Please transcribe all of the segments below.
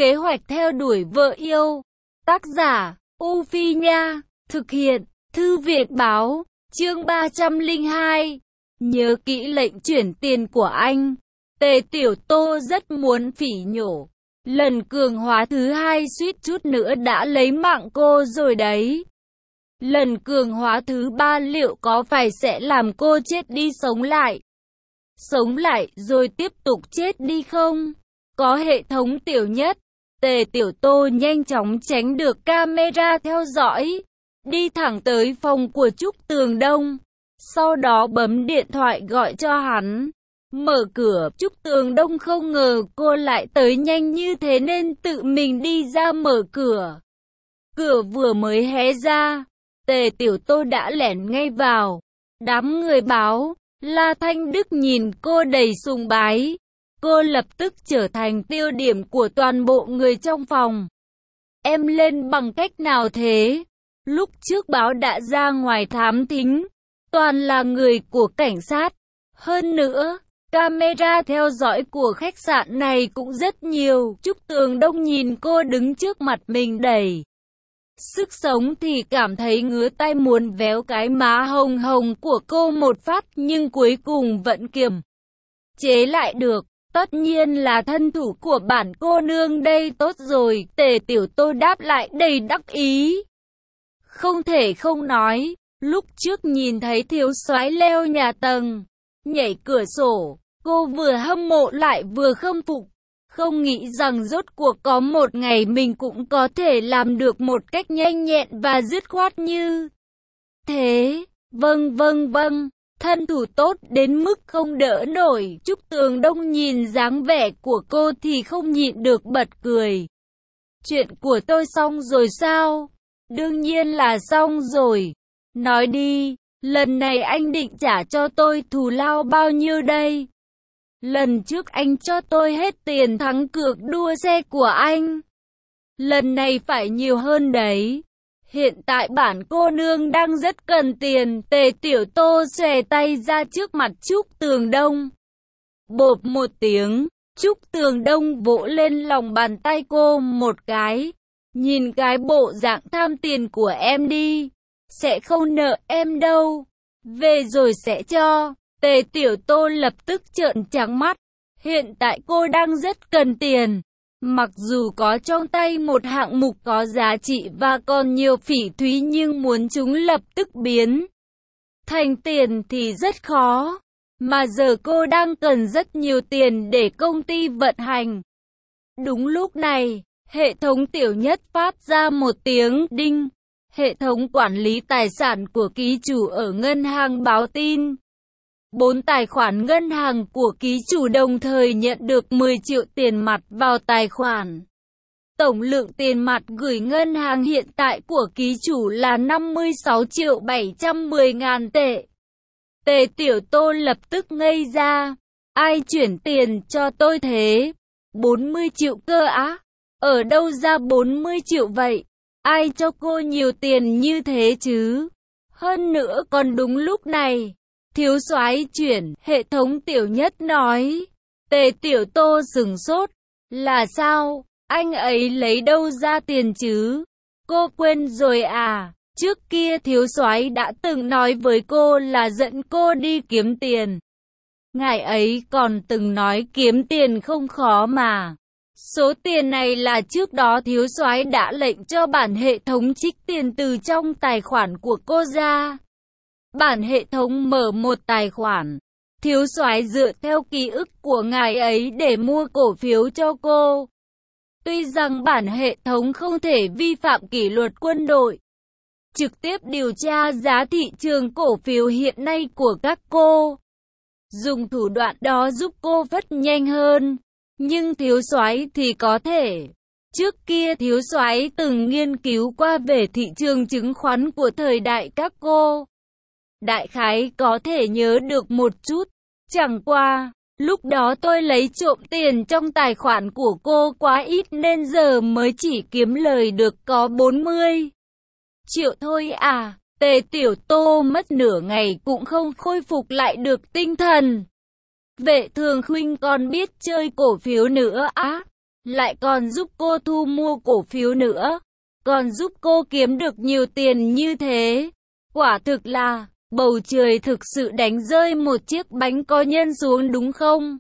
Kế hoạch theo đuổi vợ yêu. Tác giả, U Phi Nha. Thực hiện, Thư viện Báo. Chương 302. Nhớ kỹ lệnh chuyển tiền của anh. Tề Tiểu Tô rất muốn phỉ nhổ. Lần cường hóa thứ hai suýt chút nữa đã lấy mạng cô rồi đấy. Lần cường hóa thứ ba liệu có phải sẽ làm cô chết đi sống lại? Sống lại rồi tiếp tục chết đi không? Có hệ thống tiểu nhất, Tề Tiểu Tô nhanh chóng tránh được camera theo dõi. Đi thẳng tới phòng của Trúc Tường Đông. Sau đó bấm điện thoại gọi cho hắn. Mở cửa, Trúc Tường Đông không ngờ cô lại tới nhanh như thế nên tự mình đi ra mở cửa. Cửa vừa mới hé ra, Tề Tiểu Tô đã lẻn ngay vào. Đám người báo, La Thanh Đức nhìn cô đầy sùng bái. Cô lập tức trở thành tiêu điểm của toàn bộ người trong phòng. Em lên bằng cách nào thế? Lúc trước báo đã ra ngoài thám thính, toàn là người của cảnh sát. Hơn nữa, camera theo dõi của khách sạn này cũng rất nhiều. Trúc Tường Đông nhìn cô đứng trước mặt mình đầy sức sống thì cảm thấy ngứa tay muốn véo cái má hồng hồng của cô một phát, nhưng cuối cùng vẫn kiềm chế lại được. Tất nhiên là thân thủ của bản cô nương đây. Tốt rồi, Tề Tiểu Tô đáp lại đầy đắc ý. Không thể không nói, lúc trước nhìn thấy thiếu soái leo nhà tầng, nhảy cửa sổ, cô vừa hâm mộ lại vừa khâm phục. Không nghĩ rằng rốt cuộc có một ngày mình cũng có thể làm được một cách nhanh nhẹn và dứt khoát như thế. Vâng, thân thủ tốt đến mức không đỡ nổi. Trúc Tường Đông nhìn dáng vẻ của cô thì không nhịn được bật cười. Chuyện của tôi xong rồi sao? Đương nhiên là xong rồi. Nói đi, lần này anh định trả cho tôi thù lao bao nhiêu đây? Lần trước anh cho tôi hết tiền thắng cược đua xe của anh. Lần này phải nhiều hơn đấy. Hiện tại bản cô nương đang rất cần tiền. Tề Tiểu Tô xòe tay ra trước mặt Trúc Tường Đông. Bộp một tiếng, Trúc Tường Đông vỗ lên lòng bàn tay cô một cái. Nhìn cái bộ dạng tham tiền của em đi. Sẽ không nợ em đâu. Về rồi sẽ cho. Tề Tiểu Tô lập tức trợn trắng mắt. Hiện tại cô đang rất cần tiền. Mặc dù có trong tay một hạng mục có giá trị và còn nhiều phỉ thúy, nhưng muốn chúng lập tức biến thành tiền thì rất khó. Mà giờ cô đang cần rất nhiều tiền để công ty vận hành. Đúng lúc này, hệ thống tiểu nhất phát ra một tiếng đinh. Hệ thống quản lý tài sản của ký chủ ở ngân hàng báo tin. 4 tài khoản ngân hàng của ký chủ đồng thời nhận được 10 triệu tiền mặt vào tài khoản. Tổng lượng tiền mặt gửi ngân hàng hiện tại của ký chủ là 56.710.000 tệ. Tề Tiểu Tô lập tức ngây ra. Ai chuyển tiền cho tôi thế? 40 triệu cơ á? Ở đâu ra 40 triệu vậy? Ai cho cô nhiều tiền như thế chứ? Hơn nữa còn đúng lúc này. Thiếu soái chuyển, hệ thống tiểu nhất nói. Tề Tiểu Tô sửng sốt. Là sao? Anh ấy lấy đâu ra tiền chứ? Cô quên rồi à? Trước kia thiếu soái đã từng nói với cô là dẫn cô đi kiếm tiền. Ngài ấy còn từng nói kiếm tiền không khó mà. Số tiền này là trước đó thiếu soái đã lệnh cho bản hệ thống trích tiền từ trong tài khoản của cô ra. Bản hệ thống mở một tài khoản. Thiếu soái dựa theo ký ức của ngài ấy để mua cổ phiếu cho cô. Tuy rằng bản hệ thống không thể vi phạm kỷ luật quân đội, trực tiếp điều tra giá thị trường cổ phiếu hiện nay của các cô, dùng thủ đoạn đó giúp cô vất nhanh hơn. Nhưng thiếu soái thì có thể. Trước kia thiếu soái từng nghiên cứu qua về thị trường chứng khoán của thời đại các cô. Đại khái có thể nhớ được một chút. Chẳng qua, lúc đó tôi lấy trộm tiền trong tài khoản của cô quá ít nên giờ mới chỉ kiếm lời được có 40 triệu thôi à. Tề Tiểu Tô mất nửa ngày cũng không khôi phục lại được tinh thần. Vệ Thường Khuynh còn biết chơi cổ phiếu nữa á? lại còn giúp cô thu mua cổ phiếu nữa, còn giúp cô kiếm được nhiều tiền như thế. Quả thực là, bầu trời thực sự đánh rơi một chiếc bánh có nhân xuống đúng không?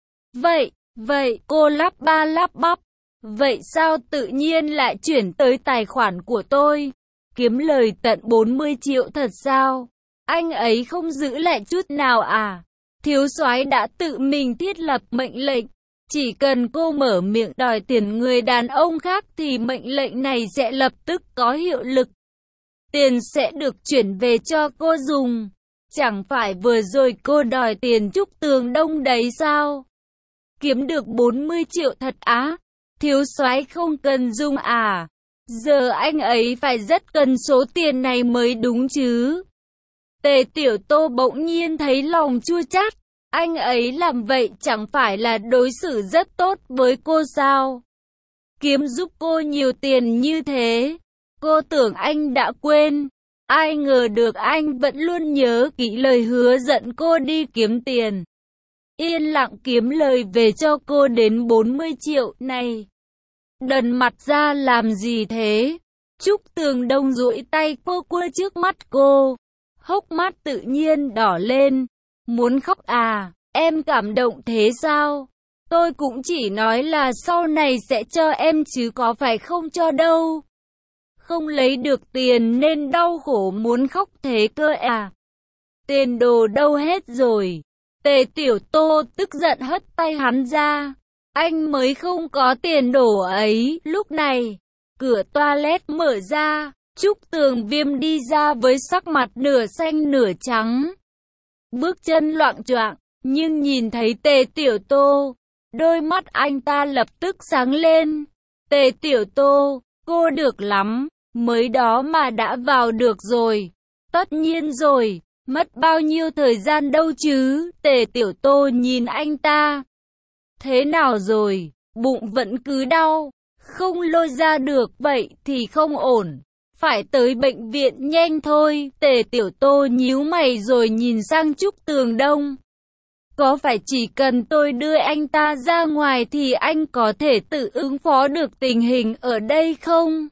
Vậy, cô lắp ba lắp bắp. Vậy sao tự nhiên lại chuyển tới tài khoản của tôi? Kiếm lời tận 40 triệu thật sao? Anh ấy không giữ lại chút nào à? Thiếu soái đã tự mình thiết lập mệnh lệnh. Chỉ cần cô mở miệng đòi tiền người đàn ông khác thì mệnh lệnh này sẽ lập tức có hiệu lực. Tiền sẽ được chuyển về cho cô dùng. Chẳng phải vừa rồi cô đòi tiền Trúc Tường Đông đấy sao? Kiếm được 40 triệu thật á? Thiếu soái không cần dung à? Giờ anh ấy phải rất cần số tiền này mới đúng chứ. Tề Tiểu Tô bỗng nhiên thấy lòng chua chát. Anh ấy làm vậy chẳng phải là đối xử rất tốt với cô sao? Kiếm giúp cô nhiều tiền như thế. Cô tưởng anh đã quên. Ai ngờ được anh vẫn luôn nhớ kỹ lời hứa dẫn cô đi kiếm tiền. Yên lặng kiếm lời về cho cô đến 40 triệu này. Đần mặt ra làm gì thế? Trúc Tường Đông duỗi tay quơ quơ trước mắt cô. Hốc mắt tự nhiên đỏ lên. Muốn khóc à? Em cảm động thế sao? Tôi cũng chỉ nói là sau này sẽ cho em chứ có phải không cho đâu. Không lấy được tiền nên đau khổ muốn khóc thế cơ à? Tiền đồ đâu hết rồi? Tề Tiểu Tô tức giận hất tay hắn ra. Anh mới không có tiền đồ ấy. Lúc này, cửa toilet mở ra. Trúc Tường Viêm đi ra với sắc mặt nửa xanh nửa trắng. Bước chân loạng choạng, nhưng nhìn thấy Tề Tiểu Tô, đôi mắt anh ta lập tức sáng lên. Tề Tiểu Tô, cô được lắm, mới đó mà đã vào được rồi. Tất nhiên rồi, mất bao nhiêu thời gian đâu chứ. Tề Tiểu Tô nhìn anh ta. Thế nào rồi, bụng vẫn cứ đau, không lôi ra được, vậy thì không ổn. Phải tới bệnh viện nhanh thôi. Tề Tiểu Tô nhíu mày rồi nhìn sang Trúc Tường Đông. Có phải chỉ cần tôi đưa anh ta ra ngoài thì anh có thể tự ứng phó được tình hình ở đây không?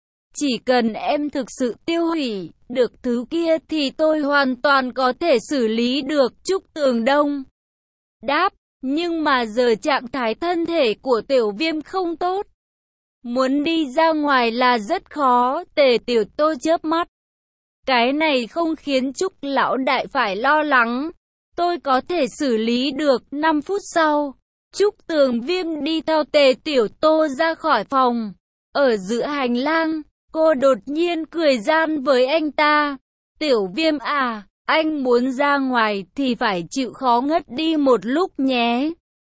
Chỉ cần em thực sự tiêu hủy được thứ kia thì tôi hoàn toàn có thể xử lý được. Trúc Tường Đông đáp, nhưng mà giờ trạng thái thân thể của Tiểu Viêm không tốt. Muốn đi ra ngoài là rất khó. Tề Tiểu Tô chớp mắt. Cái này không khiến Trúc lão đại phải lo lắng. Tôi có thể xử lý được. 5 phút sau, Trúc Tường Viêm đi theo Tề Tiểu Tô ra khỏi phòng. Ở giữa hành lang, cô đột nhiên cười gian với anh ta. Tiểu Viêm à, anh muốn ra ngoài thì phải chịu khó ngất đi một lúc nhé.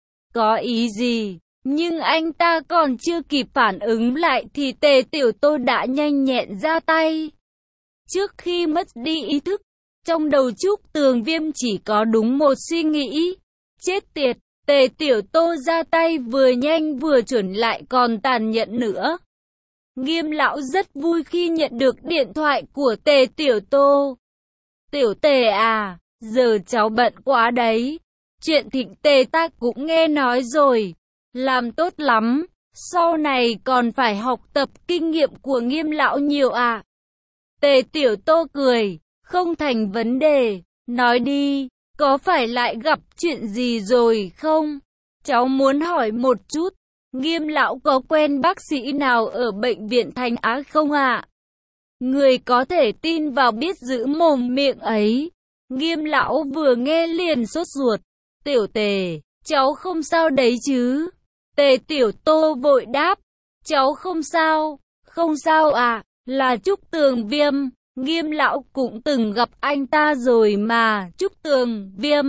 Có ý gì? Nhưng anh ta còn chưa kịp phản ứng lại thì Tề Tiểu Tô đã nhanh nhẹn ra tay. Trước khi mất đi ý thức, trong đầu Trúc Tường Viêm chỉ có đúng một suy nghĩ. Chết tiệt, Tề Tiểu Tô ra tay vừa nhanh vừa chuẩn lại còn tàn nhẫn nữa. Nghiêm lão rất vui khi nhận được điện thoại của Tề Tiểu Tô. Tiểu Tề à, giờ cháu bận quá đấy. Chuyện Thịnh Tề ta cũng nghe nói rồi. Làm tốt lắm, sau này còn phải học tập kinh nghiệm của Nghiêm lão nhiều à. Tề Tiểu Tô cười, không thành vấn đề, nói đi, có phải lại gặp chuyện gì rồi không? Cháu muốn hỏi một chút, Nghiêm lão có quen bác sĩ nào ở bệnh viện Thanh Á không ạ? Người có thể tin vào biết giữ mồm miệng ấy. Nghiêm lão vừa nghe liền sốt ruột. Tiểu Tề, cháu không sao đấy chứ? Tề Tiểu Tô vội đáp, cháu không sao. Không sao à, là Trúc Tường Viêm. Nghiêm lão cũng từng gặp anh ta rồi mà. Trúc Tường Viêm,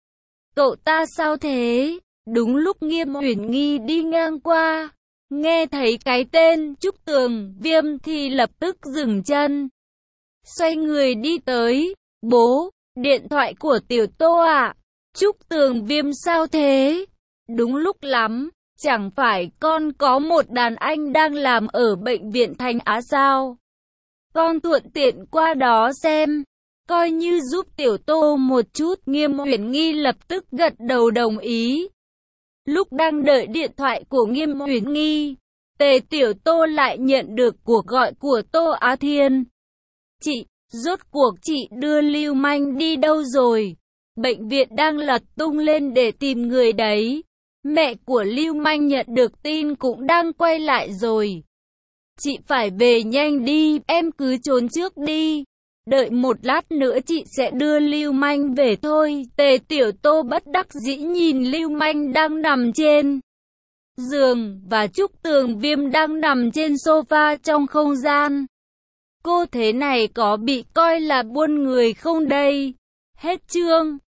cậu ta sao thế? Đúng lúc Nghiêm Uyển Nghi đi ngang qua, nghe thấy cái tên Trúc Tường Viêm thì lập tức dừng chân, xoay người đi tới. Bố, điện thoại của Tiểu Tô ạ. Trúc Tường Viêm sao thế? Đúng lúc lắm, chẳng phải con có một đàn anh đang làm ở bệnh viện Thanh Á sao? Con thuận tiện qua đó xem, coi như giúp Tiểu Tô một chút. Nghiêm Uyển Nghi lập tức gật đầu đồng ý. Lúc đang đợi điện thoại của Nghiêm Uyển Nghi, Tề Tiểu Tô lại nhận được cuộc gọi của Tô Á Thiên. Chị, rốt cuộc chị đưa Lưu Manh đi đâu rồi? Bệnh viện đang lật tung lên để tìm người đấy. Mẹ của Lưu Manh nhận được tin cũng đang quay lại rồi. Chị phải về nhanh đi, em cứ trốn trước đi. Đợi một lát nữa chị sẽ đưa Lưu Manh về thôi. Tề Tiểu Tô bất đắc dĩ nhìn Lưu Manh đang nằm trên giường và Trúc Tường Viêm đang nằm trên sofa trong không gian. Cô thế này có bị coi là buôn người không đây? Hết chương.